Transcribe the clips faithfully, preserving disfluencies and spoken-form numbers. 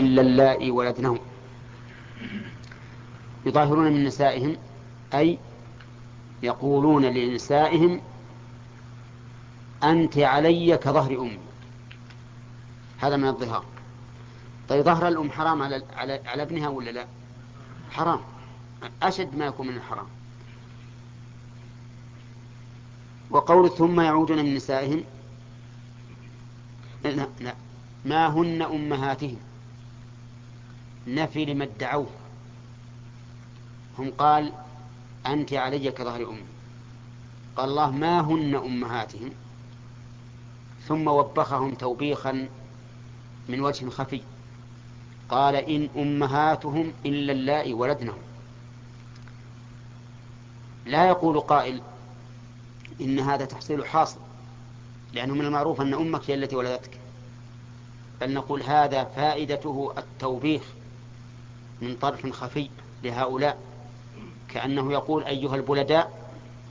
إلا اللائي ولدنهم. يظاهرون من نسائهم أي يقولون لنسائهم أنت علي كظهر أمي، هذا من الظهار. طيب ظهر الأم حرام على, على, على ابنها ولا لا؟ حرام، أشد ما يكون من الحرام. وقول ثم يعودون من نسائهم، لا, لا ما هن أمهاتهم، نفي لما ادعوه. هم قال أنت علي كظهر أمي، قال الله ما هن أمهاتهم، ثم وبخهم توبيخا من وجه خفي، قال إن أمهاتهم إلا اللائي ولدنهم. لا يقول قائل إن هذا تحصيل حاصل، لأنه من المعروف أن أمك هي التي ولدتك، بل نقول هذا فائدته التوبيخ من طرف خفي لهؤلاء، كأنه يقول أيها البلداء،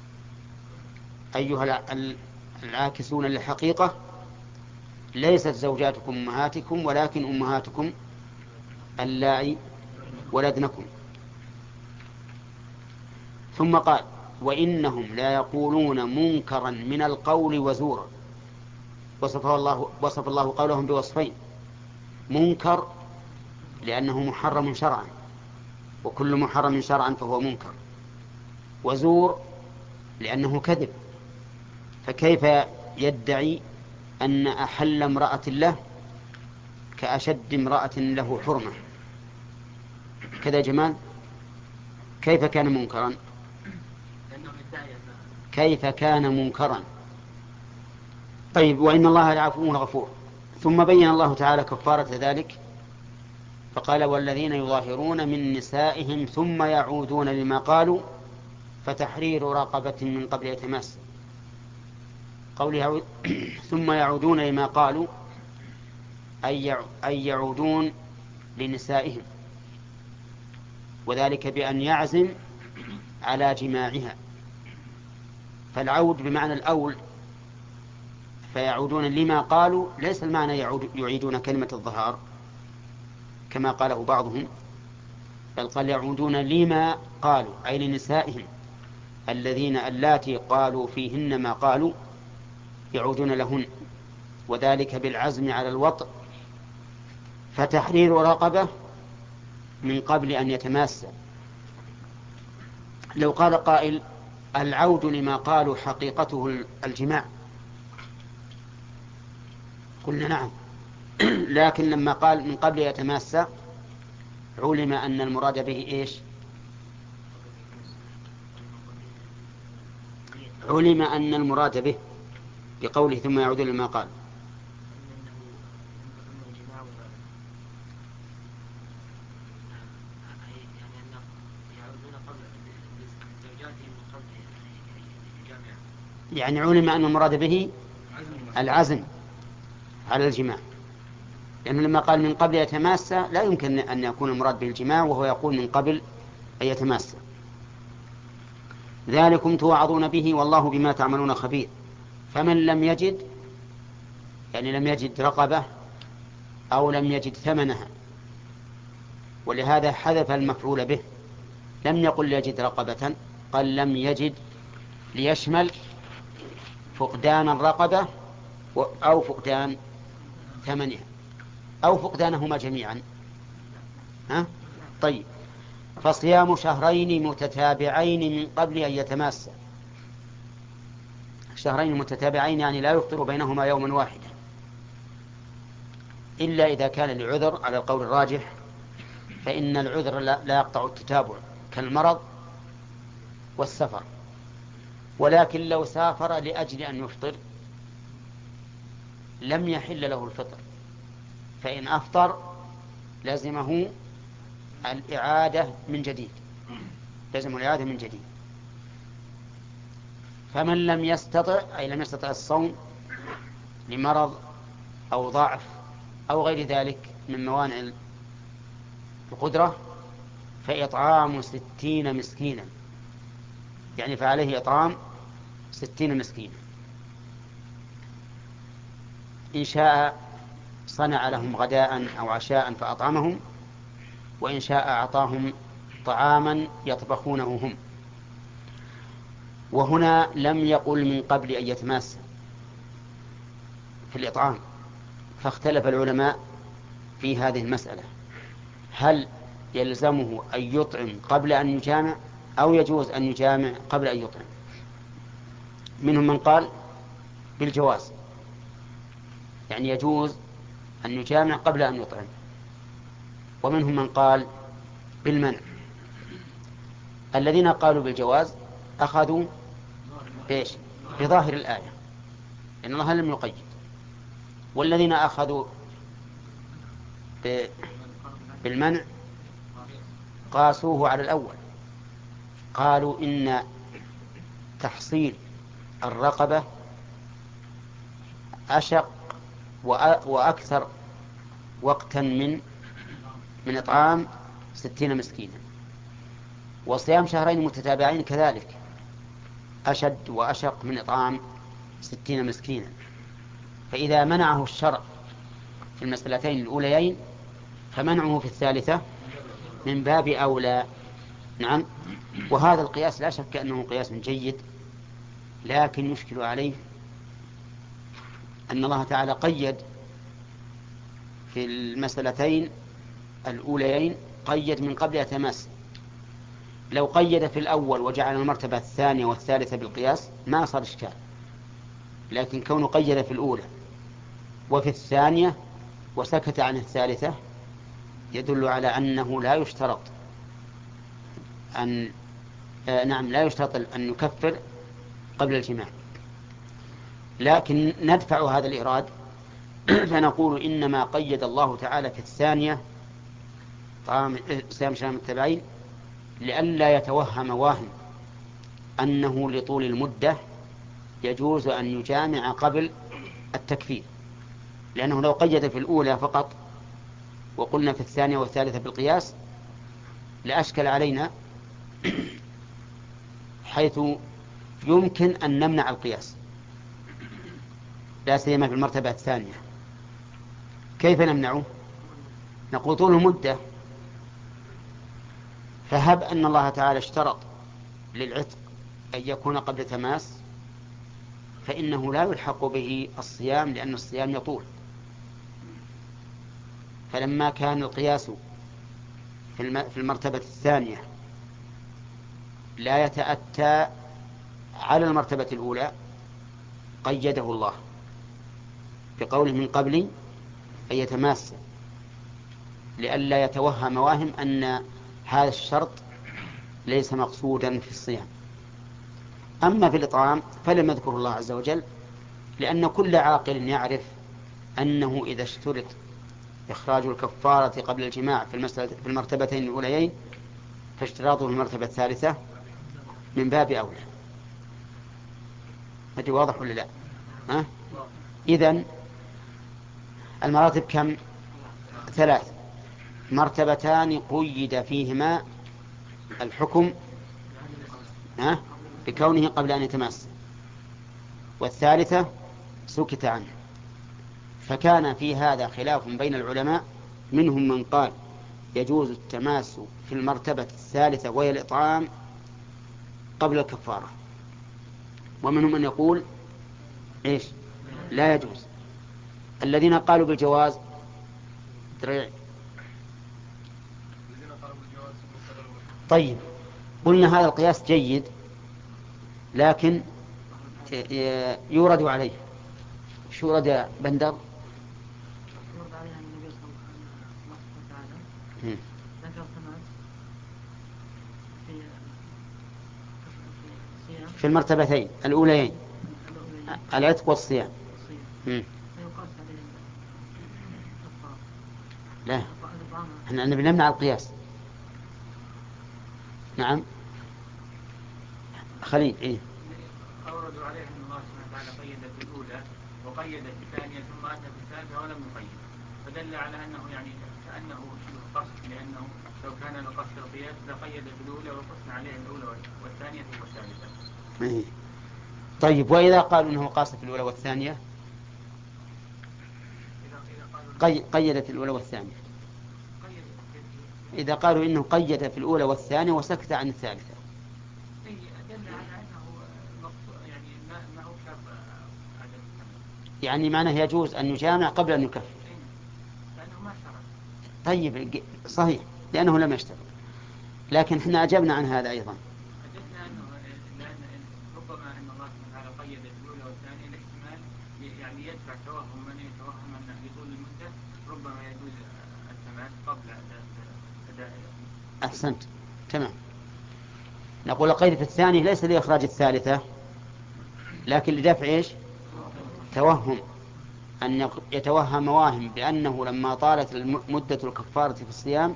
أيها العاكسون للحقيقة، ليست زوجاتكم أمهاتكم ولكن أمهاتكم اللائي ولدنكم. ثم قال وإنهم لا يقولون منكرا من القول وزورا. وصف الله, وصف الله قولهم بوصفين: منكر لأنه محرم شرعا، وكل محرم شرعا فهو منكر، وزور لأنه كذب. فكيف يدعي أن أحل امرأة له كأشد امرأة له حرمة؟ كذا جمال، كيف كان منكرا؟ كيف كان منكرا؟ طيب وإن الله لعفو غفور. ثم بين الله تعالى كفارة ذلك فقال والذين يظاهرون من نسائهم ثم يعودون لما قالوا فتحرير رقبة من قبل يتماس. قوله ثم يعودون لما قالوا أي يعودون لنسائهم، وذلك بأن يعزم على جماعها. فالعود بمعنى الأول، فيعودون لما قالوا ليس المعنى يعود يعيدون كلمة الظهار كما قاله بعضهم، بل قال يعودون لما قالوا أي لنسائهم الذين اللاتي قالوا فيهن ما قالوا يعودون لهن، وذلك بالعزم على الوطء. فتحرير رقبة من قبل أن يتماسا. لو قال قائل العود لما قالوا حقيقته الجماع، قلنا نعم، لكن لما قال من قبل يتماسا علم أن المراد به إيش؟ علم أن المراد به بقوله ثم يعود لما قال يعني علم أن المراد به العزم على الجماع، لأنه لما قال من قبل يتماسا لا يمكن أن يكون المراد به الجماع وهو يقول من قبل أن يتماسا. ذلكم توعظون به والله بما تعملون خبير. فمن لم يجد، يعني لم يجد رقبة أو لم يجد ثمنها، ولهذا حذف المفعول به، لم يقل يجد رقبة، قال لم يجد ليشمل فقدان الرقبة أو فقدان ثمنها أو فقدانهما جميعا. ها؟ طيب فصيام شهرين متتابعين من قبل أن يتماسا. شهرين متتابعين يعني لا يفطر بينهما يوما واحدا، إلا إذا كان لعذر على القول الراجح، فإن العذر لا يقطع التتابع كالمرض والسفر. ولكن لو سافر لأجل أن يفطر لم يحل له الفطر، فإن أفطر لازمه الإعادة من جديد، لازم الإعادة من جديد. فمن لم يستطع أي لم يستطع الصوم لمرض أو ضعف أو غير ذلك من موانع القدرة فإطعام ستين مسكينا، يعني فعليه إطعام ستين مسكينا. إن شاء صنع لهم غداء أو عشاء فأطعمهم، وإن شاء أعطاهم طعاما يطبخونه هم. وهنا لم يقل من قبل أن يتماس في الإطعام، فاختلف العلماء في هذه المسألة، هل يلزمه أن يطعم قبل أن يجامع أو يجوز أن يجامع قبل أن يطعم؟ منهم من قال بالجواز، يعني يجوز أن يجامع قبل أن يطعم، ومنهم من قال بالمنع. الذين قالوا بالجواز أخذوا بإيش؟ بظاهر الآية، إن الله لم يقيد. والذين أخذوا بالمنع قاسوه على الأول، قالوا إن تحصيل الرقبة أشق وأكثر وقتا من من إطعام ستين مسكينا، وصيام شهرين متتابعين كذلك أشد وأشق من إطعام ستين مسكينا. فإذا منعه الشرع في المسألتين الأوليين فمنعه في الثالثة من باب أولى. نعم. وهذا القياس لا شك أنه قياس جيد، لكن يشكل عليه أن الله تعالى قيد في المسألتين الأوليين، قيد من قبل يتماس. لو قيد في الأول وجعل المرتبة الثانية والثالثة بالقياس ما صار إشكال، لكن كونه قيد في الأولى وفي الثانية وسكت عن الثالثة يدل على أنه لا يشترط أن آه نعم لا يشترط أن نكفر قبل الجماع. لكن ندفع هذا الإيراد فنقول إنما قيد الله تعالى في الثانية طعام صيام شهرين متتابعين لئلا يتوهم واهم أنه لطول المدة يجوز أن يجامع قبل التكفير، لأنه لو قيد في الأولى فقط وقلنا في الثانية والثالثة بالقياس لأشكل علينا، حيث يمكن أن نمنع القياس لا سيما في المرتبة الثانية. كيف نمنعه؟ نقول طول المدة، فهب أن الله تعالى اشترط للعتق أن يكون قبل تماس فإنه لا يلحق به الصيام، لأن الصيام يطول. فلما كان القياس في المرتبة الثانية لا يتأتى على المرتبة الأولى قيده الله بقوله من قبل أن يتماس، لئلا يتوهم واهم أن هذا الشرط ليس مقصودا في الصيام. أما في الإطعام فلم يذكر الله عز وجل، لأن كل عاقل يعرف أنه إذا اشترط إخراج الكفارة قبل الجماع في, في المرتبتين الأوليين فاشتراطه في المرتبة الثالثة من باب أولى. هذا واضح ولا لا؟ ها؟ إذن المراتب كم؟ ثلاث مرتبتان قيد فيهما الحكم ها؟ بكونه قبل أن يتماس، والثالثة سكت عنه. فكان في هذا خلاف بين العلماء، منهم من قال يجوز التماس في المرتبة الثالثة وهي الإطعام قبل الكفارة، ومنهم من يقول إيش؟ لا يجوز. الذين قالوا بالجواز دريع. طيب قلنا هذا القياس جيد، لكن يورد عليه. شو ورد يا بندر؟ يورد عليه أن النبي صلى الله عليه وسلم ذكر التماس في في المرتبتين الأوليين العتق والصيام. فيقاس عليه لا، احنا بنمنع القياس. نعم خليل. إيه؟ أوردوا عليه أن الله سبحانه وتعالى قيد في الأولى وقيد في الثانية ثم أتى في الثالثة ولم يقيد، فدل على أنه يعني كأنه قصد، لأنه لو كان لقصد القياس لقيد في الأولى وقصنا عليه الأولى والثانية والثالثة. إيه؟ طيب وإذا قالوا أنه قاصد في الأولى والثانية؟ إذا قالوا قي- قيد في الأولى والثانية. إذا قالوا إنه قيد في الأولى والثانية وسكت عن الثالثة. يعني معناه يجوز أن يجامع قبل أن يكفر. طيب صحيح لأنه لم يشترط، لكن احنا أجبنا عن هذا أيضا. أجبنا أنه لأن ربما أن الله سبحانه وتعالى قيد الأولى والثانية الاحتمال يعني يدفع توهم من يتوهم أن يطول المدة ربما يجوز التماس قبل أداء. أحسنت تمام. نقول قيد في الثانية ليس لإخراج الثالثة لكن لدفع إيش؟ توهم، أن يتوهم واهم بأنه لما طالت مدة الكفارة في الصيام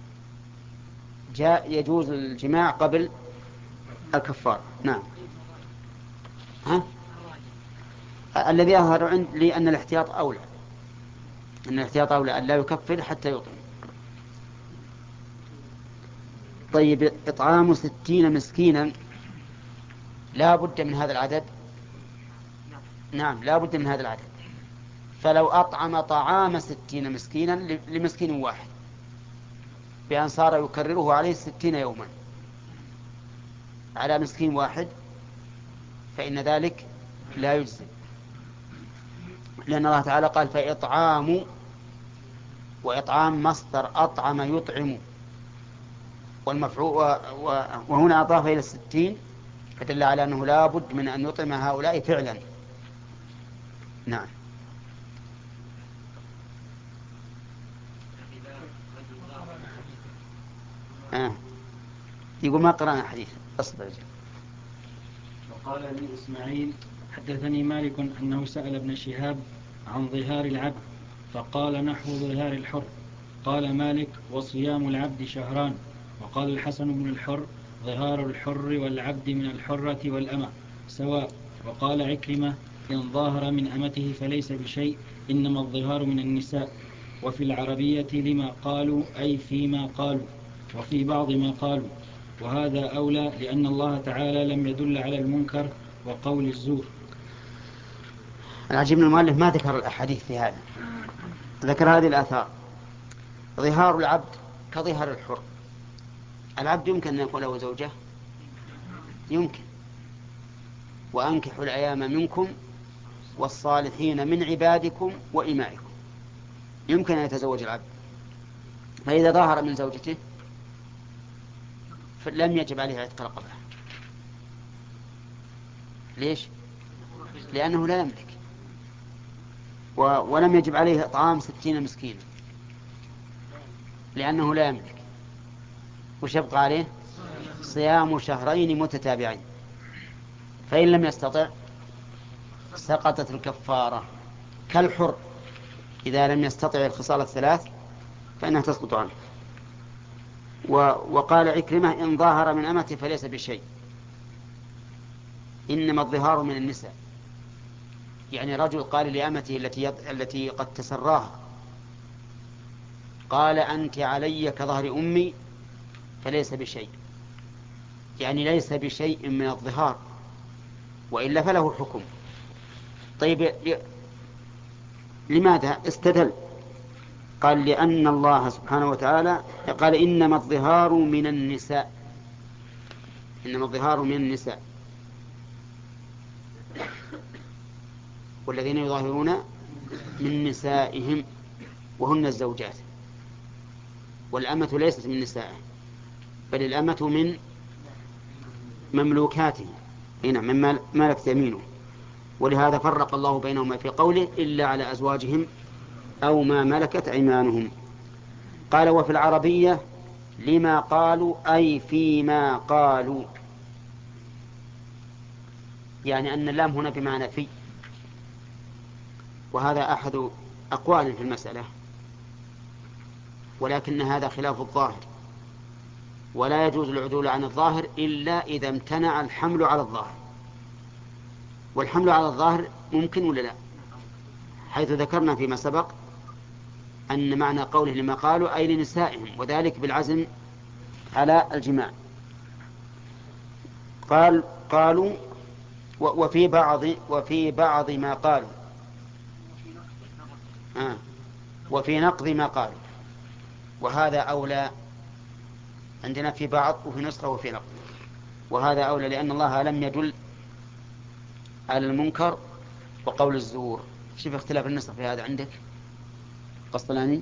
جاء يجوز الجماع قبل الكفارة. نعم. ها؟ الذي يظهر عندي أن الاحتياط أولى، أن الاحتياط أولى أن لا يكفر حتى يطعم. طيب إطعام ستين مسكينا لا بد من هذا العدد؟ نعم لا بد من هذا العدد. فلو أطعم طعام ستين مسكينا لمسكين واحد بأن صار يكرره عليه ستين يوما على مسكين واحد فإن ذلك لا يجزي، لأن الله تعالى قال فإطعام، وإطعام مصدر أطعم يطعم، والمفعول وهنا أضاف إلى الستين فدل على أنه لا بد من أن يطعم هؤلاء فعلا. نعم. آه. يقول ما قرأنا حديث أصبر. وقال لي إسماعيل حدثني مالك أنه سأل ابن شهاب عن ظهار العبد فقال نحو ظهار الحر. قال مالك وصيام العبد شهران. وقال الحسن بن الحر ظهار الحر والعبد من الحرة والأمة سواء. وقال عكرمة إن ظاهر من أمته فليس بشيء إنما الظهار من النساء. وفي العربية لما قالوا أي فيما قالوا وفي بعض ما قالوا، وهذا أولى لأن الله تعالى لم يدل على المنكر وقول الزور. العجيب من المؤلف ما ذكر الأحاديث في هذا، ذكر هذه الآثار. ظهار العبد كظهر الحر. العبد يمكن أن يكون له زوجة، يمكن. وأنكحوا الأيام منكم والصالحين من عبادكم وإمائكم، يمكن أن يتزوج العبد. فإذا ظهر من زوجته فلم يجب عليه عتق رقبة. ليش؟ لأنه لا يملك، و... ولم يجب عليه إطعام ستين مسكينا لأنه لا يملك. وش يبقى عليه؟ صيام شهرين متتابعين. فإن لم يستطع سقطت الكفارة كالحر إذا لم يستطع الخصال الثلاث فإنها تسقط عنه. و... وقال عكرمة إن ظاهر من أمته فليس بشيء إنما الظهار من النساء. يعني رجل قال لأمته التي, يض... التي قد تسراها قال أنت علي كظهر أمي فليس بشيء، يعني ليس بشيء من الظهار وإلا فله حكم. طيب ل... لماذا استدل؟ قال لأن الله سبحانه وتعالى قال إنما الظهار من النساء، إنما الظهار من النساء والذين يظاهرون من نسائهم وهن الزوجات. والأمة ليست من نسائه بل الأمة من مملوكاته، هنا من ملكت يمينه. ولهذا فرق الله بينهما في قوله إلا على أزواجهم أو ما ملكت أيمانهم. قال وفي العربية لما قالوا أي فيما قالوا، يعني أن اللام هنا بمعنى في، وهذا أحد أقوال في المسألة، ولكن هذا خلاف الظاهر، ولا يجوز العدول عن الظاهر إلا إذا امتنع الحمل على الظاهر. والحمل على الظاهر ممكن ولا لا؟ حيث ذكرنا فيما سبق أن معنى قوله لما قالوا أي لنسائهم، وذلك بالعزم على الجماع. قال قالوا وفي بعض وفي بعض ما قالوا. آه وفي نقض ما قالوا، وهذا أولى عندنا في بعض وفي نسخة وفي نقض، وهذا أولى لأن الله لم يدل على المنكر وقول الزور. شوف اختلاف النسخ في هذا عندك قسطلاني.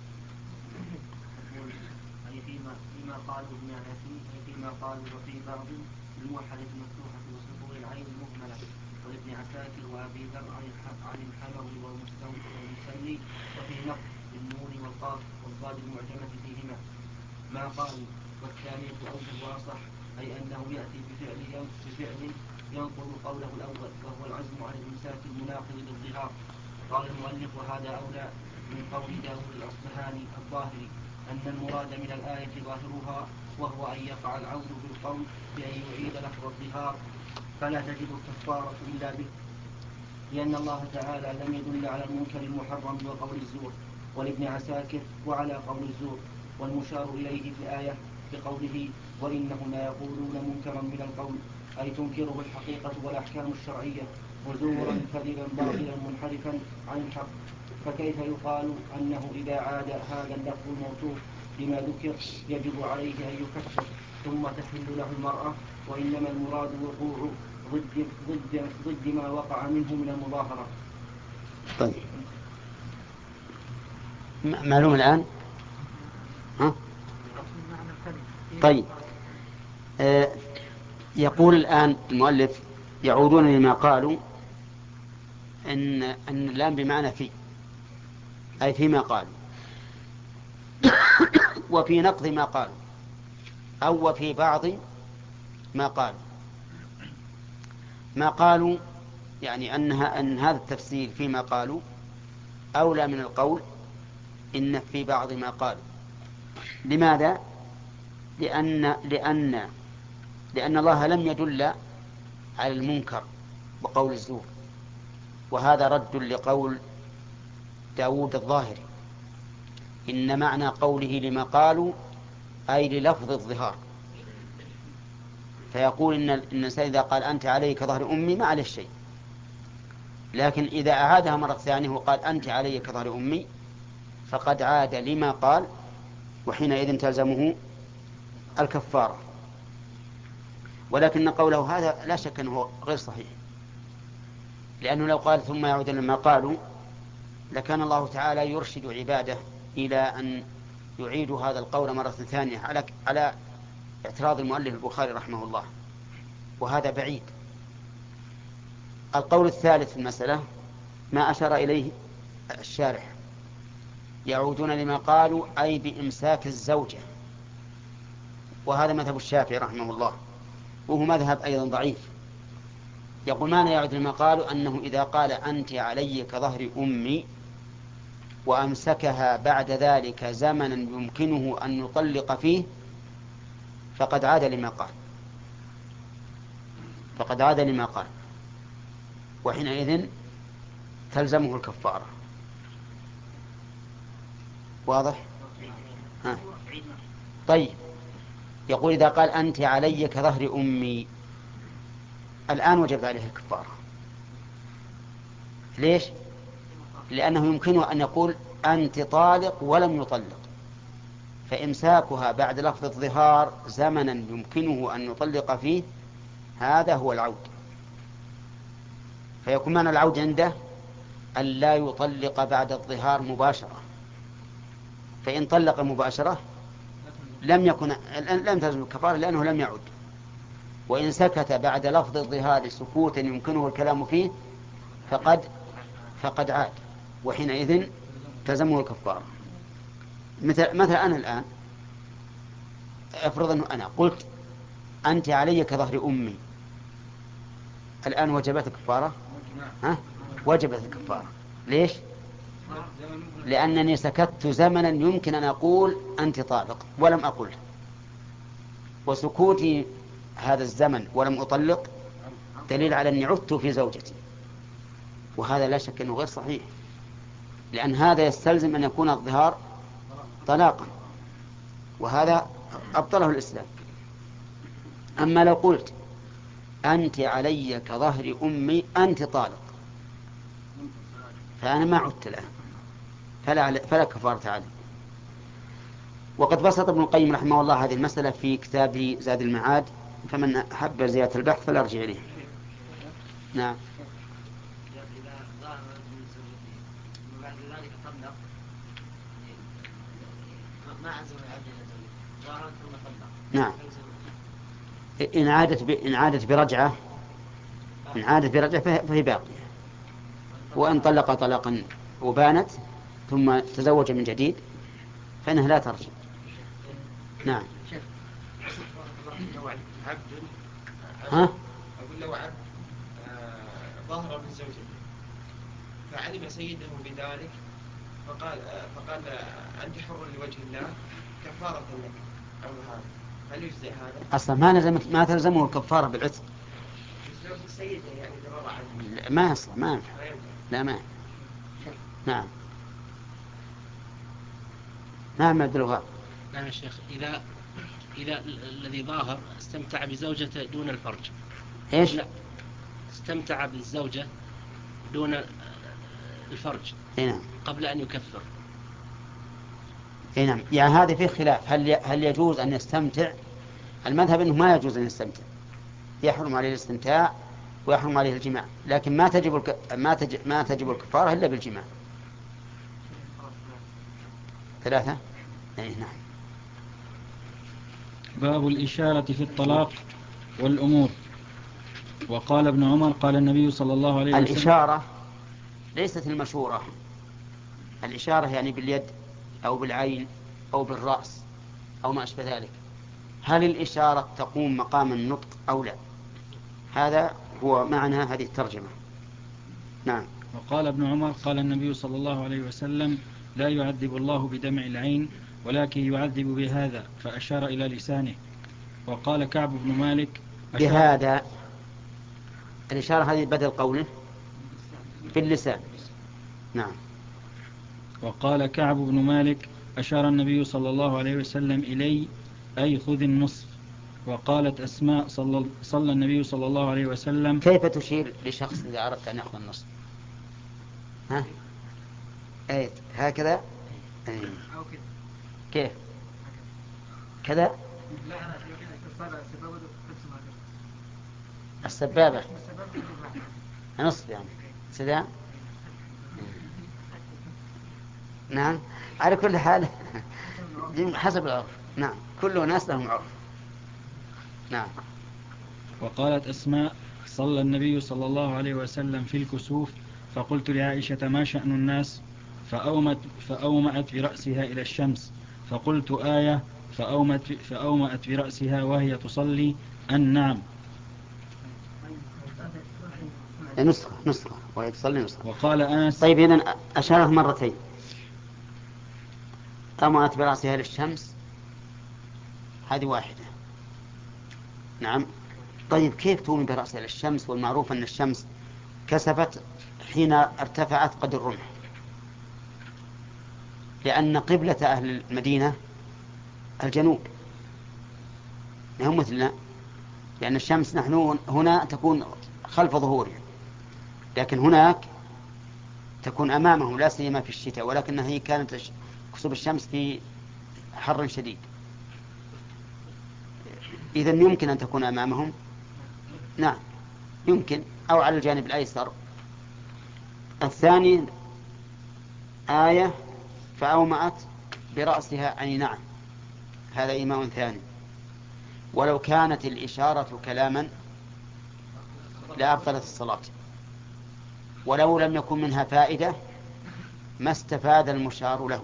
أي فيما فيما قالوا بمعنى فيه، أي فيما قالوا وفي بعض الموحدة المفتوحة وسطور العين المهملة، ولابن عساكر وأبي ذر عن الحموي والمسلي، وفي نقض بالنون والقاف والضاد المعجمة فيهما ما قالوا. والثانية أوجه وأصح، أي أنه يأتي بفعل بفعل ينقض قوله الأول، وهو العزم عن الإمساك المناقض للظهار. قال المؤلف وهذا أولى من قول داود الأصبهاني الظاهري أن المراد من الآية ظاهرها، وهو أن يقع العود بالقول بأن يعيد لفظ الظهار، فلا تجب الكفارة إلا به، لأن الله تعالى لم يدل على المنكر المحرم وقول الزور. ولابن عساكر وعلى قول الزور، والمشار إليه في الآية بقوله وإنهم يقولون منكرا من القول، أي تنكره الحقيقة والأحكام الشرعية، وزورا كذبا باطلا منحرفا عن الحق. فكيف يقال أنه إذا عاد هذا اللفظ الموصوف بما ذكر يجب عليه أن يكفر ثم تحل له المرأة، وإنما المراد وقوع ضد, ضد, ضد ما وقع منه من المظاهرة. طيب معلوم الآن ها؟ طيب آه يقول الآن المؤلف يعودون لما قالوا أن أن اللام بمعنى في، أي فيما قالوا وفي نقض ما قالوا أو وفي بعض ما قالوا. ما قالوا يعني أنها أن هذا التفسير فيما قالوا أولى من القول إن في بعض ما قالوا. لماذا؟ لأن لأن لأن الله لم يدل على المنكر وقول الزور، وهذا رد لقول داود الظاهري إن معنى قوله لما قالوا أي للفظ الظهار. فيقول إن الإنسان إذا قال أنت علي كظهر أمي ما عليه شيء، لكن إذا أعادها مرة ثانية وقال أنت علي كظهر أمي فقد عاد لما قال، وحينئذ تلزمه الكفارة. ولكن قوله هذا لا شك أنه غير صحيح، لأنه لو قال ثم يعود لما قالوا لكان الله تعالى يرشد عباده إلى أن يعيدوا هذا القول مرة ثانية على على اعتراض المؤلف البخاري رحمه الله، وهذا بعيد. القول الثالث في المسألة ما أشار إليه الشارح، يعودون لما قالوا أي بإمساك الزوجة، وهذا مذهب الشافعي رحمه الله، وهو مذهب أيضا ضعيف. يقول معنى يعود لما قالوا أنه إذا قال أنت علي كظهر أمي وأمسكها بعد ذلك زمنا يمكنه أن يطلق فيه فقد عاد لما قال فقد عاد لما قال وحينئذ تلزمه الكفارة. واضح؟ ها. طيب يقول إذا قال أنت علي كظهر أمي الآن وجب عليه الكفارة. ليش؟ لأنه يمكنه أن يقول أنت طالق ولم يطلق، فإمساكها بعد لفظ الظهار زمنا يمكنه أن يطلق فيه هذا هو العود. فيكون معنى العود عنده أن لا يطلق بعد الظهار مباشرة، فإن طلق مباشرة لم يكن لم تلزم الكفارة لأنه لم يعد. وإن سكت بعد لفظ الظهار سكوتا يمكنه الكلام فيه فقد فقد عاد، وحينئذ تلزمه الكفارة. مثل مثل أنا الآن افرض أنه أنا قلت أنت علي كظهر أمي، الآن وجبت الكفارة؟ ها؟ وجبت الكفارة. ليش؟ لأنني سكت زمنا يمكن أن أقول أنت طالق ولم أقل، وسكوتي هذا الزمن ولم أطلق دليل على أني عدت في زوجتي، وهذا لا شك أنه غير صحيح، لأن هذا يستلزم أن يكون الظهار طلاقا، وهذا أبطله الإسلام. أما لو قلت أنت علي كظهر أمي أنت طالق فأنا ما عدت الآن، فلا, فلا كفارة عليه. وقد بسط ابن القيم رحمه الله هذه المسألة في كتابه زاد المعاد، فمن أحب زيادة البحث فلا يرجع إليه. نعم. إذا ظهر من زوجته وبعد ذلك طلق ما عزم العدل زوجته ظهرت ثم طلق. نعم. إن عادت ب... إن عادت برجعة إن عادت برجعة فهي, فهي باقية. وإن طلق طلاقا وبانت ثم تزوج من جديد فإنها لا ترجع. نعم. لو عبد ها؟ أقول لو عبد ظهر من زوجته فعلم سيده بذلك فقال فقال أنت حر لوجه الله كفارة لك أو هذا، هل يجزئ هذا؟ أصلا ما لزمت ما تلزمه الكفارة بالعتق. زوج سيده يعني تبرع عنه. ما أصلا ما ينفع. لا ما. نعم. نعم عبد الوهاب. نعم يا شيخ. إذا إذا الذي ظاهر استمتع بزوجته دون الفرج. إيش؟ لا. استمتع بالزوجة دون الفرج. نعم. قبل أن يكفر. نعم. يعني هذا فيه خلاف، هل هل يجوز أن يستمتع؟ المذهب أنه ما يجوز أن يستمتع، يحرم عليه الاستمتاع ويحرم عليه الجماع، لكن ما تجب الك... ما تجب ما تجب الكفارة إلا بالجماع. ثلاثة. أي نعم. باب الإشارة في الطلاق والأمور. وقال ابن عمر قال النبي صلى الله عليه وسلم. الإشارة ليست المشورة. الإشارة يعني باليد أو بالعين أو بالرأس أو ما أشبه ذلك. هل الإشارة تقوم مقام النطق أو لا؟ هذا هو معنى هذه الترجمة. نعم. وقال ابن عمر قال النبي صلى الله عليه وسلم لا يعذب الله بدمع العين ولكن يعذب بهذا، فأشار إلى لسانه. وقال كعب بن مالك بهذا. الإشارة هذه بدل قوله باللسان. نعم. وقال كعب بن مالك أشار النبي صلى الله عليه وسلم إلي أي خذ النصف. وقالت أسماء صلى, صلى النبي صلى الله عليه وسلم. كيف تشير لشخص إذا أردت أن يأخذ النصف؟ ها؟ أي هكذا. أي. كيف كذا؟ السبابة نصف يعني سدام. نعم. على كل حال حسب العرف. نعم. كل ناس لهم عرف. نعم. وقالت أسماء صلى النبي صلى الله عليه وسلم في الكسوف فقلت لعائشة ما شأن الناس؟ فأومت, فأومأت برأسها إلى الشمس فقلت آية فأومت, فأومأت برأسها وهي تصلي أن نعم. نسخة نسخة وهي تصلي نسخة. وقال أنس. طيب إذن أشارت مرتين، أومأت برأسها إلى الشمس هذه واحدة. نعم. طيب كيف تومي برأسها إلى الشمس والمعروف أن الشمس كسفت حين ارتفعت قدر الرمح، لأن قبلة أهل المدينة الجنوب هم مثلنا، لأن الشمس نحن هنا تكون خلف ظهورهم، لكن هناك تكون أمامهم لا سيما في الشتاء، ولكنها هي كانت كسوف الشمس في حر شديد، إذن يمكن أن تكون أمامهم. نعم يمكن، أو على الجانب الأيسر. الثاني آية فأومأت برأسها أي نعم، هذا إيماء ثاني. ولو كانت الإشارة كلاما لأبطلت الصلاة، ولو لم يكن منها فائدة ما استفاد المشار له،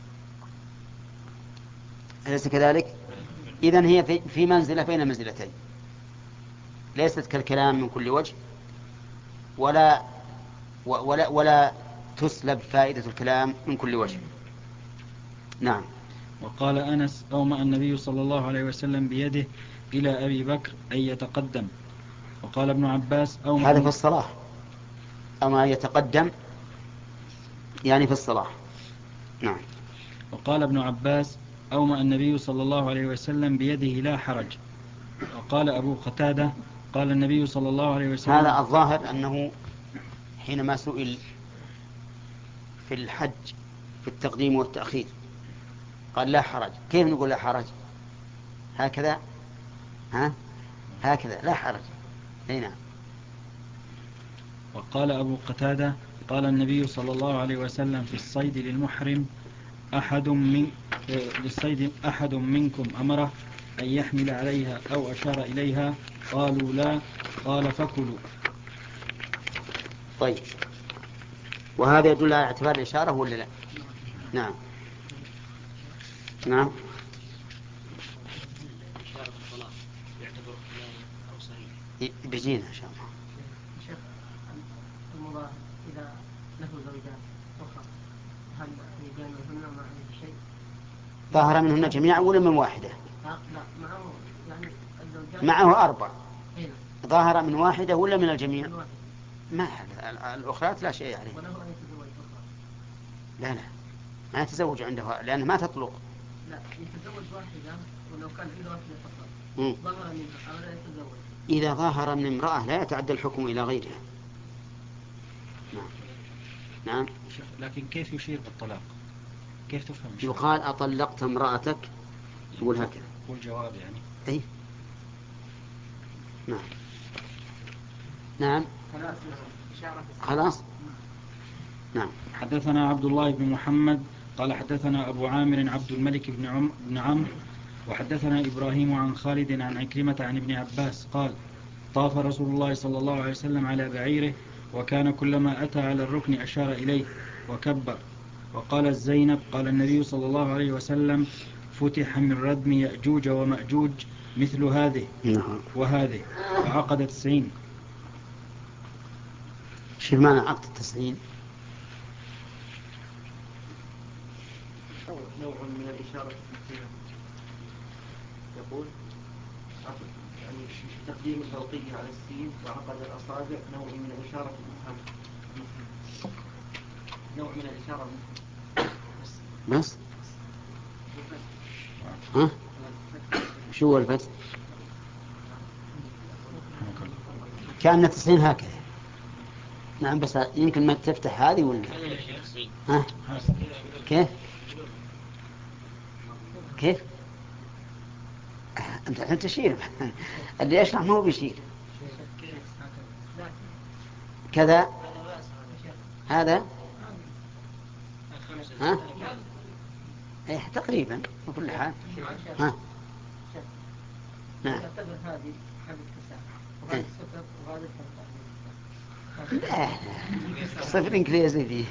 أليس كذلك؟ إذن هي في منزلة بين منزلتين، ليست كالكلام من كل وجه، ولا ولا ولا تسلب فائدة الكلام من كل وجه. نعم. وقال أنس أومأ النبي صلى الله عليه وسلم بيده إلى أبي بكر أن يتقدم. وقال ابن عباس أومأ هذا في الصلاة، أما يتقدم يعني في الصلاة. نعم. وقال ابن عباس أومأ النبي صلى الله عليه وسلم بيده لا حرج. وقال أبو قتادة قال النبي صلى الله عليه وسلم. هذا الظاهر أنه حينما سئل في الحج في التقديم والتأخير، قال لا حرج. كيف نقول لا حرج؟ هكذا، ها هكذا لا حرج. أي نعم. وقال أبو قتادة قال النبي صلى الله عليه وسلم في الصيد للمحرم أحد من للصيد أحد منكم أمره أن يحمل عليها أو أشار إليها؟ قالوا لا. قال فكلوا. طيب، وهذا يدل على اعتبار الإشارة ولا لا؟ نعم نعم. إشارة الطلاق يعتبر كناية أو صريح؟ بيجينا إن شاء الله. شيخ المضاهر إذا له زوجات أخرى هل يجامعهن مع أي شيء؟ ظاهر منهن جميعا ولا من واحدة؟ لا معه يعني الزوجات معه أربع. هنا. ظاهر من واحدة ولا من الجميع؟ من واحد. ما الأخرى لا شيء عليه. وله أن يتزوج أخرى؟ لا لا ما يتزوج عنده لأنه ما تطلق. لا يتزوج واحدة ولو كان عنده واحدة فقط مم. ظهر منها أو لا يتزوج. إذا ظهر من امرأة لا يتعدى الحكم إلى غيرها. نعم نعم. لكن كيف يشير بالطلاق؟ كيف تفهم؟ يقال أطلقت امرأتك، يقول هكذا. هو الجواب يعني. أي نعم نعم. خلاص. نعم. حدثنا عبد الله بن محمد قال حدثنا أبو عامر عبد الملك بن عم بن عمرو وحدثنا إبراهيم عن خالد عن عكرمة عن ابن عباس قال طاف رسول الله صلى الله عليه وسلم على بعيره وكان كلما أتى على الركن أشار إليه وكبر. وقال الزينب قال النبي صلى الله عليه وسلم فتح من ردم يأجوج ومأجوج مثل هذه وهذه فعقد تسعين. شو معنى عقد التسعين؟ نوع من الإشارة التسعين يقول يعني تقديم الفوقية على السين وعقد الأصابع نوع من الإشارة المفهم. نوع من الإشارة بس ها شو هو الفتح؟ كأن تسعين هكذا. نعم بس يمكن ما تفتح هذه ولا ها كيف كيف أنت الحين تشير اللي يشرح ما هو بيشير كذا هذا ها إيه تقريبا بكل حال. ها نعم. هذه حد الكساء وهذا السفر وهذا الحرف. لا صفر إنجليزي دي.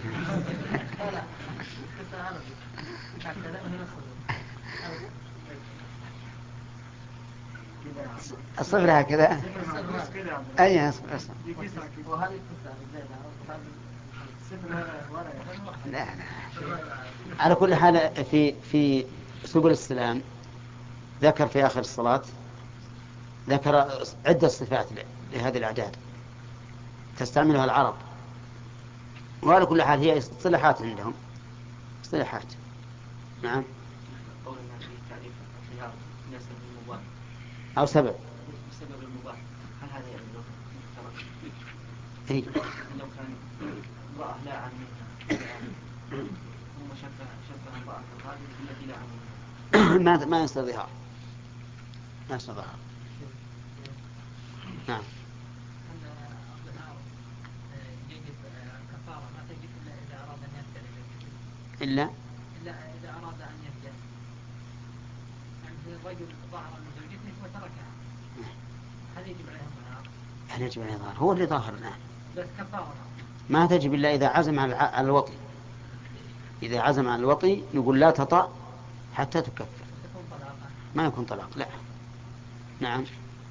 الصفر هكذا. أي صفر صفر. لا لا. على كل حال في في سبل السلام ذكر في آخر الصلاة ذكر عدة صفات لهذه الأعداد تستعملها العرب، وعلى كل حال هي اصطلاحات عندهم اصطلاحات. نعم. قول الناس في تعريف الخيار يناسب المباح أو سبب بسبب المباح هل هذا يعني له مشترك؟ أي لو كان امرأة لا عن منها ثم شبه شبه امرأة هذه التي لا عن منها ما ما يصير ظهار ما يصير ظهار. نعم. إلا إلا إذا أراد أن يهجر يعني الرجل ظهر من زوجته وتركها هل يجب عليه الظهار؟ هل يجب عليه الظهار؟ هو اللي ظاهر الآن. بس كفارة ما تجب إلا إذا عزم على الوطي. إذا عزم على الوطي نقول لا تطأ حتى تكفر. ما يكون طلاق لا. نعم.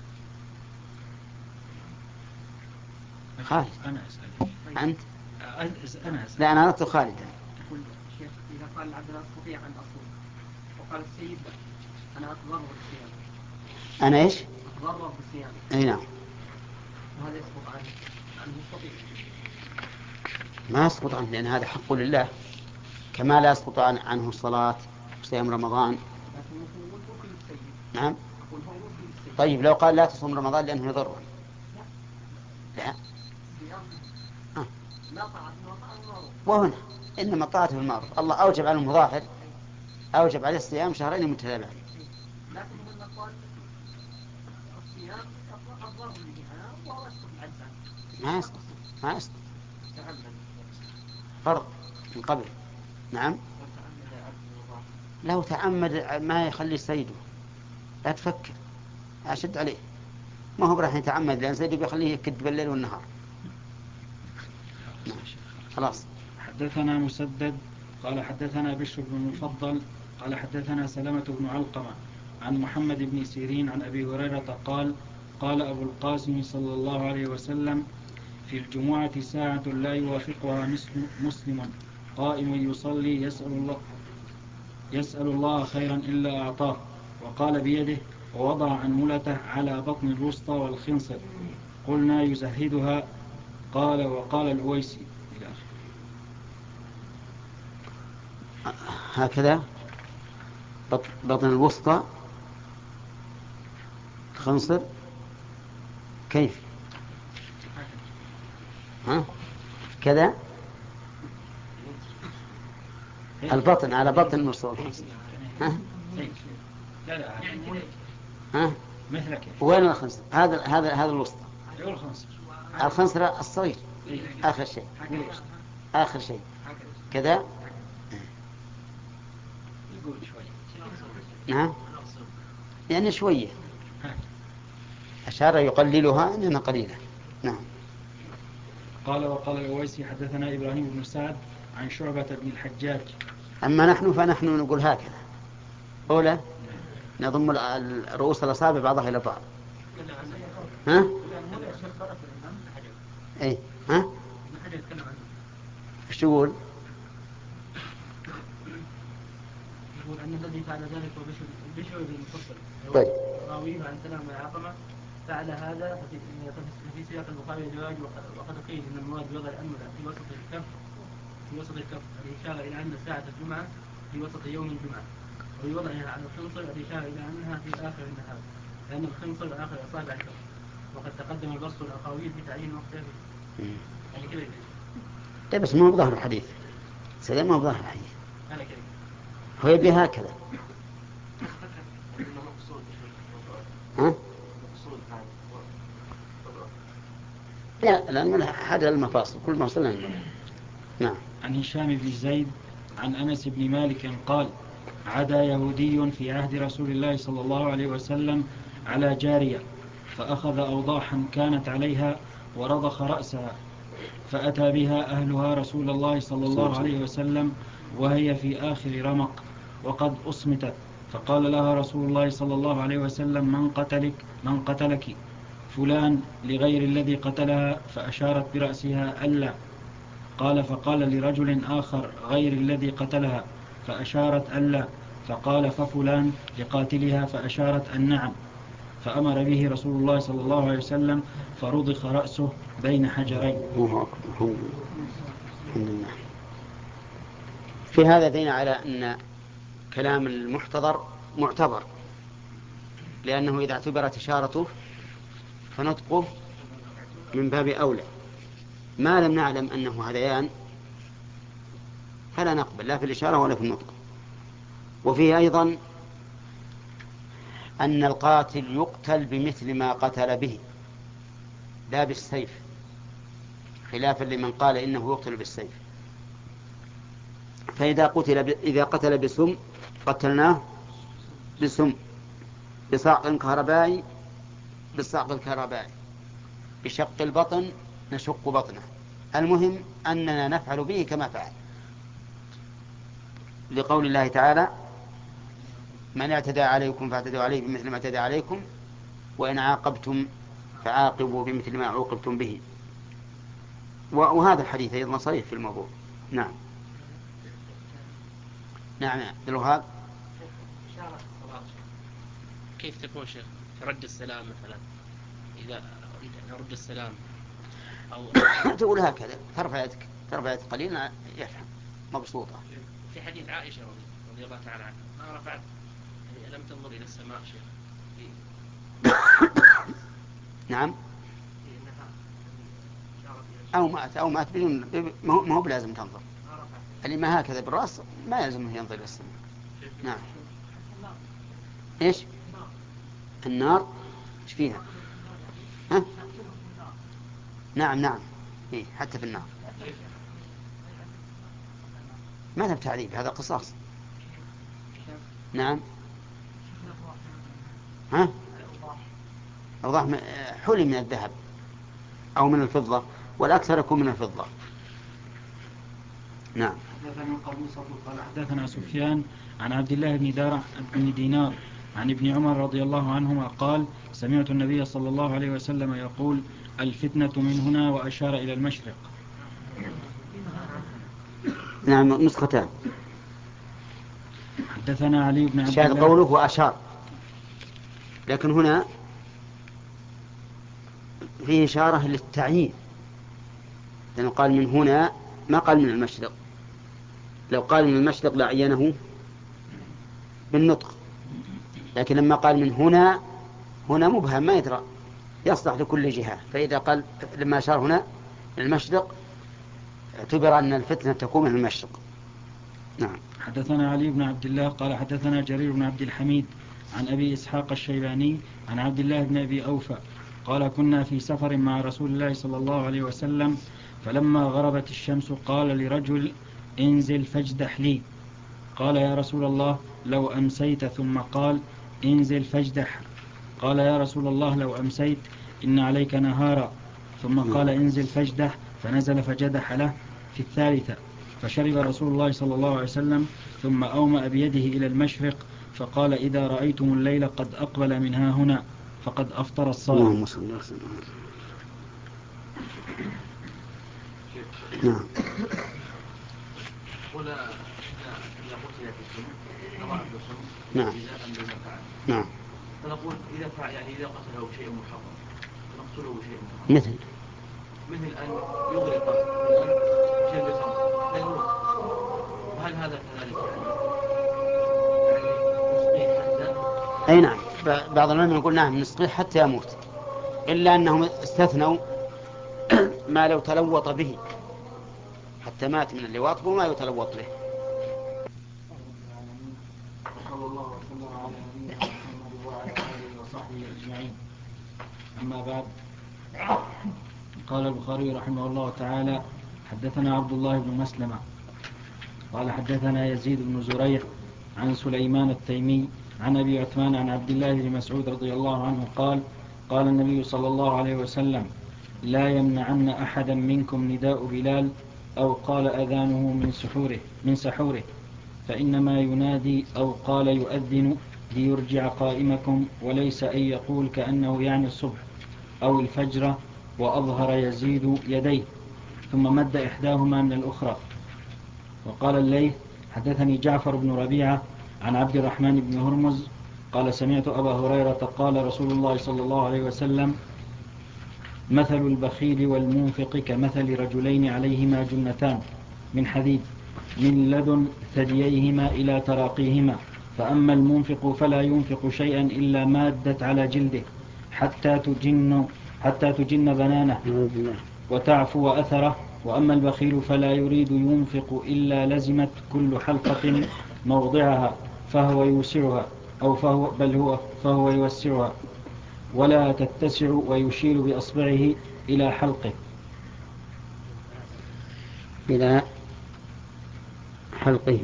خالد. أنا أسأل. أنت؟ أنا أسأل. لا أنا أردت خالدا. يقول الشيخ إذا قال العبد لا أستطيع أن أصوم وقال السيد لا أنا أتضرر بالصيام. أنا إيش؟ أتضرر بالصيام. أي نعم. وهذا يسقط عنه عنه يستطيع. ما يسقط عنه لأن هذا حق لله كما لا يسقط عنه الصلاة وصيام رمضان. نعم. طيب لو قال لا تصوم رمضان لأنه يضره. لا. آه. وهنا إنما الطاعة في المعروف. الله أوجب على المظاهر، أوجب عليه الصيام شهرين متتابعين. لكن لما قال الصيام أفضل به أنا وأسقط العجز ما يسقط، ما يسقط فرض من قبل. نعم. لو تعمد ما يخلي سيده، لا تفكر أشد عليه، ما هو راح يتعمد لأن سيده بيخليه يكد بالليل والنهار. خلاص. حدثنا مسدد قال حدثنا بشر بن المفضل قال حدثنا سلمة بن علقمة عن محمد بن سيرين عن أبي هريرة قال قال أبو القاسم صلى الله عليه وسلم في الجمعة ساعة لا يوافقها مسلم قائم يصلي يسأل الله, يسأل الله خيرا إلا أعطاه، وقال بيده ووضع أنملته على بطن الوسطى والخنصر. قلنا يزهدها، قال وقال الأويسي إلى آخره. هكذا بطن الوسطى خنصر كيف؟ ها؟ كذا البطن على بطن الوسطى والخنصر. ها؟ لا لا ها؟ مثلك. وين الخنصر؟ هذا هذا هذا الوسطى. الخنصر الخنصر الصغير آخر شيء، آخر شيء كذا. يقول شوي. نعم يعني شوية، أشار يقللها إنها قليلة. نعم. قال وقال الأويسي حدثنا إبراهيم بن سعد عن شعبة بن الحجاج. أما نحن فنحن نقول هكذا، أولا نضم الرؤوس الأصابع بعضها إلى بعض. ها؟ إيه ها؟ إيش يقول؟ يقول أن الذي فعل ذلك هو بشر بن المفضل. طيب. راويه عن سلام بن علقمة فعل هذا في في سياق البخاري الزواج، وقد قيل أن المراد بوضع الأنملة في وسط الكف في وسط الكف الإشارة إلى أن ساعة الجمعة في وسط يوم الجمعة، وبوضعها على الخنصر الإشارة إلى أنها في آخر النهار، لأن الخنصر آخر أصابع الكف، وقد تقدم البسط الأخاوي بتعيين وقته. يعني كذا. طيب بس ما هو ظاهر الحديث، سلام ما هو ظاهر الحديث. أنا كذا. هو يبي هكذا. ها؟ لا لأن هذا المفاصل كل ما وصلنا. نعم. عن هشام بن زيد عن أنس بن مالك قال عدا يهودي في عهد رسول الله صلى الله عليه وسلم على جارية، فأخذ أوضاحا كانت عليها ورضخ رأسها، فأتى بها أهلها رسول الله صلى الله عليه وسلم وهي في آخر رمق وقد أصمتت، فقال لها رسول الله صلى الله عليه وسلم من قتلك من قتلك؟ فلان لغير الذي قتلها، فأشارت برأسها ألا. قال فقال لرجل آخر غير الذي قتلها، فأشارت ألا، فقال ففلان لقاتلها، فأشارت أن نعم، فأمر به رسول الله صلى الله عليه وسلم فرضخ رأسه بين حجرين. في هذا دين على أن كلام المحتضر معتبر، لأنه إذا اعتبرت إشارته فنطقه من باب أولى، ما لم نعلم أنه هذيان فلا نقبل لا في الإشارة ولا في النطق. وفيه أيضا أن القاتل يقتل بمثل ما قتل به لا بالسيف، خلافا لمن قال إنه يقتل بالسيف. فإذا قتل ب... إذا قتل بسم قتلناه بسم، بصعق كهربائي بالصعق الكهربائي، بشق البطن نشق بطنه. المهم أننا نفعل به كما فعل، لقول الله تعالى من اعتدى عليكم فاعتدوا عليه بمثل ما اعتدى عليكم وإن عاقبتم فعاقبوا بمثل ما عوقبتم به. وهذا الحديث أيضا صريح في الموضوع. نعم. نعم يا عبد الوهاب. كيف تكون شيخ في رد السلام مثلا؟ إذا أريد أن أرد السلام أو تقول هكذا، ترفع يدك ترفع يدك قليلا يفهم مبسوطة. في حديث عائشة رضي الله تعالى عنها ما رفعت، يعني لم تنظر إلى السماء شيخ. نعم. أو مات أو مات بدون ما هو بلازم تنظر. اللي ما هكذا بالرأس ما يلزمه ينظر إلى السماء. نعم. إيش؟ النار إيش فيها؟ ها؟ نعم نعم إيه حتى في النار ما له تعذيب، هذا قصاص. نعم. ها؟ أوضاح حلي من الذهب أو من الفضة، والأكثر يكون من الفضة. نعم. حدثنا قبوصة قال حدثنا سفيان عن عبد الله بن دار بن دينار عن ابن عمر رضي الله عنهما قال سمعت النبي صلى الله عليه وسلم يقول الفتنة من هنا، وأشار إلى المشرق. نعم نسختان. حدثنا علي بن عبد شاهد الله قوله وأشار، لكن هنا فيه إشارة للتعيين، لأنه قال من هنا ما قال من المشرق. لو قال من المشرق لعينه بالنطق، لكن لما قال من هنا هنا مبهم ما يدرى، يصلح لكل جهة. فإذا قال لما أشار هنا المشرق اعتبر أن الفتنة تكون من المشرق. نعم. حدثنا علي بن عبد الله قال حدثنا جرير بن عبد الحميد عن أبي إسحاق الشيباني عن عبد الله بن أبي أوفى قال كنا في سفر مع رسول الله صلى الله عليه وسلم، فلما غربت الشمس قال لرجل انزل فاجدح لي. قال يا رسول الله لو أمسيت، ثم قال انزل فاجدح. قال يا رسول الله لو أمسيت إن عليك نهارا. ثم قال انزل فاجدح، فنزل فجدح له في الثالثة. فشرب رسول الله صلى الله عليه وسلم ثم أومأ بيده إلى المشرق فقال إذا رأيتم الليل قد أقبل من ها هنا فقد أفطر الصائم. نعم. نعم. نعم. فنقول إذا فعل يعني إذا قتله شيء محرم نقتله شيء محرم، مثل مثل أن يغرق شيء بخمر فيموت، وهل هذا كذلك يعني حتى؟ أي نعم، بعض العلماء يقول نعم نسقيه حتى يموت، إلا أنهم استثنوا ما لو تلوط به حتى مات من اللواط وما يتلوط به. صلى الله وسلم على نبينا محمد وعلى آله وصحبه أجمعين. أما بعد، قال البخاري رحمه الله تعالى حدثنا عبد الله بن مسلمة قال حدثنا يزيد بن زريع عن سليمان التيمي عن أبي عثمان عن عبد الله بن مسعود رضي الله عنه قال قال النبي صلى الله عليه وسلم لا يمنعن أحدا منكم نداء بلال أو قال أذانه من سحوره من سحوره فإنما ينادي أو قال يؤذن ليرجع قائمكم، وليس أن يقول كأنه يعني الصبح أو الفجر وأظهر يزيد يديه ثم مد إحداهما من الأخرى. وقال الليث حدثني جعفر بن ربيعة عن عبد الرحمن بن هرمز قال سمعت أبا هريرة قال رسول الله صلى الله عليه وسلم مثل البخيل والمنفق كمثل رجلين عليهما جنتان من حديد من لدن ثدييهما إلى تراقيهما، فأما المنفق فلا ينفق شيئا إلا مادت على جلده حتى تجن, حتى تجن بنانه وتعفو أثره، وأما البخيل فلا يريد ينفق إلا لزمت كل حلقة موضعها فهو يوسعها أو فهو بل هو فهو يوسعها ولا تتسع، ويشير بأصبعه إلى حلقه إلى حلقه.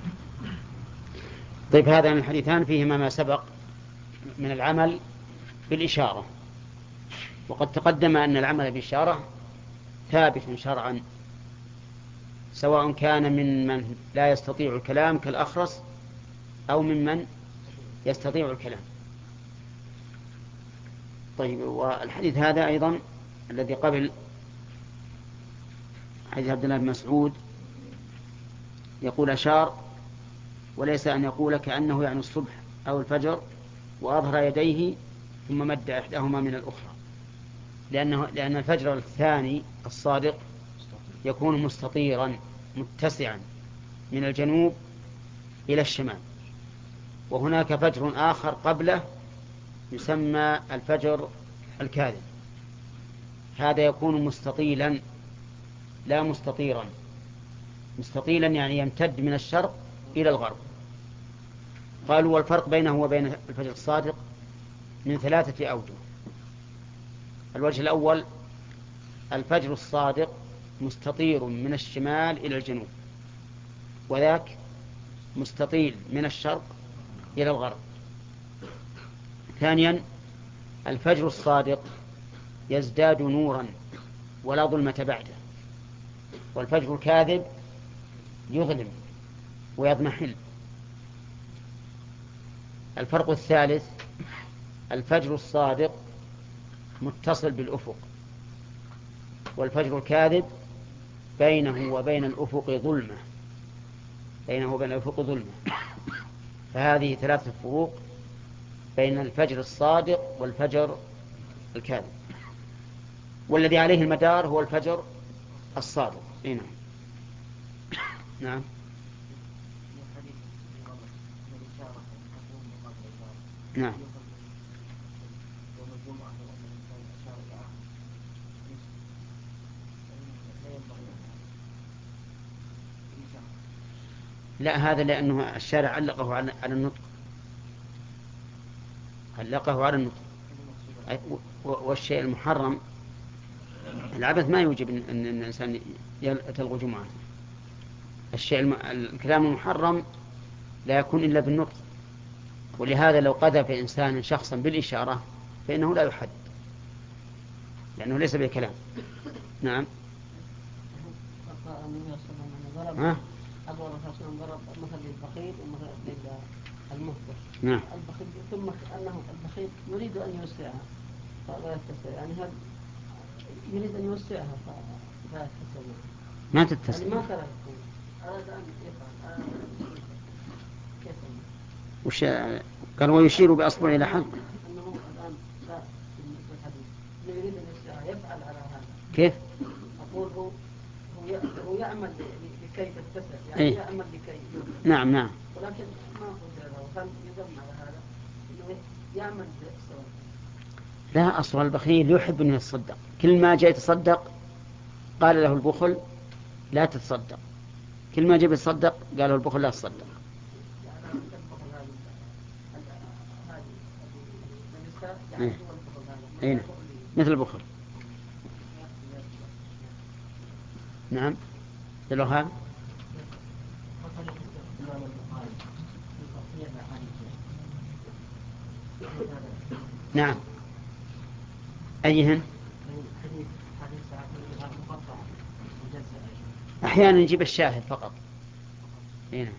طيب هذا من الحديثان فيهما ما سبق من العمل بالإشارة، وقد تقدم أن العمل بالإشارة ثابت شرعا، سواء كان من من لا يستطيع الكلام كالأخرس أو ممن يستطيع الكلام. طيب والحديث هذا أيضا الذي قبل حديث عبد الله بن مسعود يقول أشار، وليس أن يقول كأنه يعني الصبح أو الفجر وأظهر يديه ثم مد إحداهما من الأخرى، لأنه لأن الفجر الثاني الصادق يكون مستطيرا متسعا من الجنوب إلى الشمال، وهناك فجر آخر قبله يسمى الفجر الكاذب، هذا يكون مستطيلا لا مستطيرا، مستطيلا يعني يمتد من الشرق إلى الغرب. قالوا والفرق بينه وبين الفجر الصادق من ثلاثة أوجه. الوجه الأول: الفجر الصادق مستطير من الشمال إلى الجنوب، وذاك مستطيل من الشرق إلى الغرب. ثانيا: الفجر الصادق يزداد نورا ولا ظلمة بعده، والفجر الكاذب يظلم ويضمحل. الفرق الثالث: الفجر الصادق متصل بالأفق، والفجر الكاذب بينه وبين الأفق ظلمة بينه وبين الأفق ظلمة. فهذه ثلاثة فروق بين الفجر الصادق والفجر الكاذب، والذي عليه المدار هو الفجر الصادق. نعم. نعم. نعم. لا، هذا لأنه الشارع علقه على النطق علقه على النطق والشيء المحرم العبث ما يوجب أن الإنسان يلغو جمعة. الشيء الم... الكلام المحرم لا يكون إلا بالنطق، ولهذا لو قذف إنسان شخصا بالإشارة فإنه لا يحد، لأنه ليس بالكلام. نعم. ها؟ أبو الرسول ضرب مثل للبخيل ومثل للمفطر. نعم. البخيل ثم أنه البخيل يريد أن يوسعها فلا يتسع، يعني هل يريد أن يوسعها فلا يتسع؟ ما تتسع. يعني ما ترى أراد أن يفعل كيف؟ وش قال؟ ويشير بأصبعه إلى حد أنه الآن لا في الحديث يريد أن يوسعها يفعل على هذا. كيف؟ أقول هو هو يعمل لكي تتسع، يعني إيه؟ يعمل لكي يوسع. نعم نعم. ولكن ما قلت له هل يضم على هذا انه يعمل بالصواب؟ لا، أصل البخيل يحب أن يتصدق، كل ما جاء يتصدق قال له البخل لا تتصدق، كل ما جاء يتصدق قال له البخل لا تصدق. إيه؟ إيه؟ مثل البخل. نعم. دلوها. نعم. أيهن؟ أحيانا نجيب الشاهد فقط. هنا.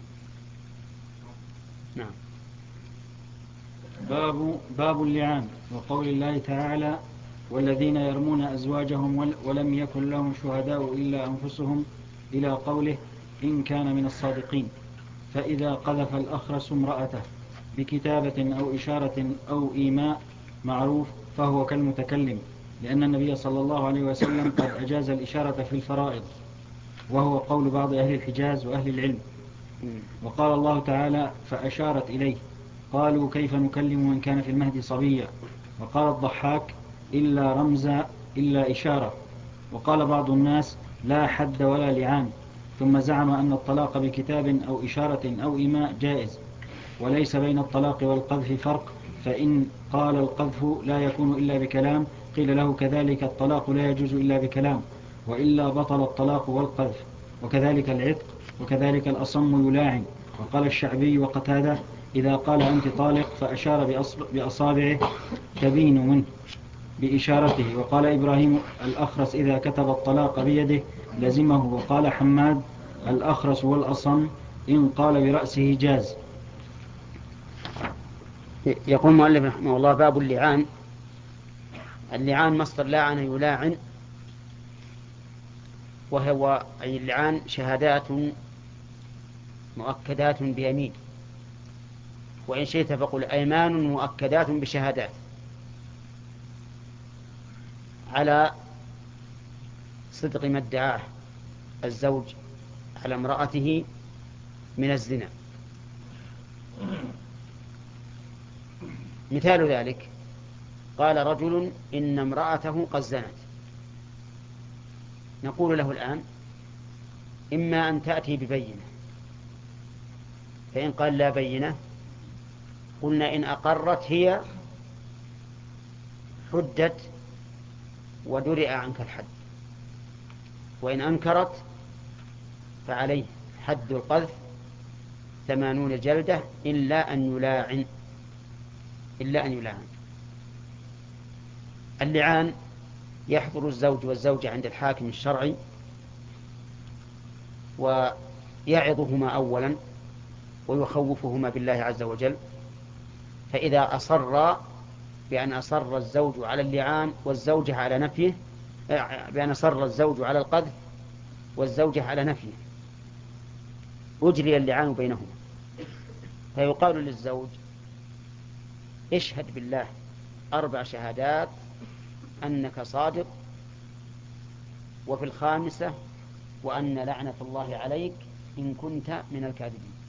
نعم. باب باب اللعان وقول الله تعالى: والذين يرمون أزواجهم ولم يكن لهم شهداء إلا أنفسهم، إلى قوله: إن كان من الصادقين. فإذا قذف الأخرس امرأته بكتابة أو إشارة أو إيماء معروف فهو كالمتكلم، لأن النبي صلى الله عليه وسلم قد أجاز الإشارة في الفرائض، وهو قول بعض أهل الحجاز وأهل العلم. وقال الله تعالى: فأشارت إليه، قالوا: كيف نكلم من كان في المهد صبيا؟ وقال الضحاك: إلا رمزا إلا إشارة. وقال بعض الناس: لا حد ولا لعان، ثم زعم أن الطلاق بكتاب أو إشارة أو إيماء جائز، وليس بين الطلاق والقذف فرق، فإن قال القذف لا يكون إلا بكلام قيل له كذلك الطلاق لا يجوز إلا بكلام، وإلا بطل الطلاق والقذف، وكذلك العتق، وكذلك الأصم يلاعن. وقال الشعبي وقتادة: إذا قال أنت طالق فأشار بأصابعه تبين منه بإشارته. وقال إبراهيم الأخرس: إذا كتب الطلاق بيده لزمه. وقال حماد الأخرس والأصم إن قال برأسه جاز. يقول المؤلف رحمه الله: باب اللعان. اللعان مصدر لاعن يلاعن، وهو أي اللعان شهادات مؤكدات بيمين، وإن شئت فقل أيمان مؤكدات بشهادات، على صدق ما ادعاه الزوج على امرأته من الزنا. مثال ذلك: قال رجل إن امرأته قد زنت، نقول له الآن: إما أن تأتي ببينة، فإن قال لا بينة قلنا إن أقرت هي حدت ودرئ عنك الحد، وإن أنكرت فعليه حد القذف ثمانون جلدة إلا أن يلاعن إلا أن يلاعن. اللعان يحضر الزوج والزوجة عند الحاكم الشرعي ويعظهما أولا ويخوفهما بالله عز وجل، فإذا أصر بأن أصر الزوج على اللعان والزوجة على نفيه، بأن أصر الزوج على القذف والزوجة على نفيه، أجري اللعان بينهما، فيقال للزوج اشهد بالله أربع شهادات أنك صادق، وفي الخامسة وأن لعنة الله عليك إن كنت من الكاذبين.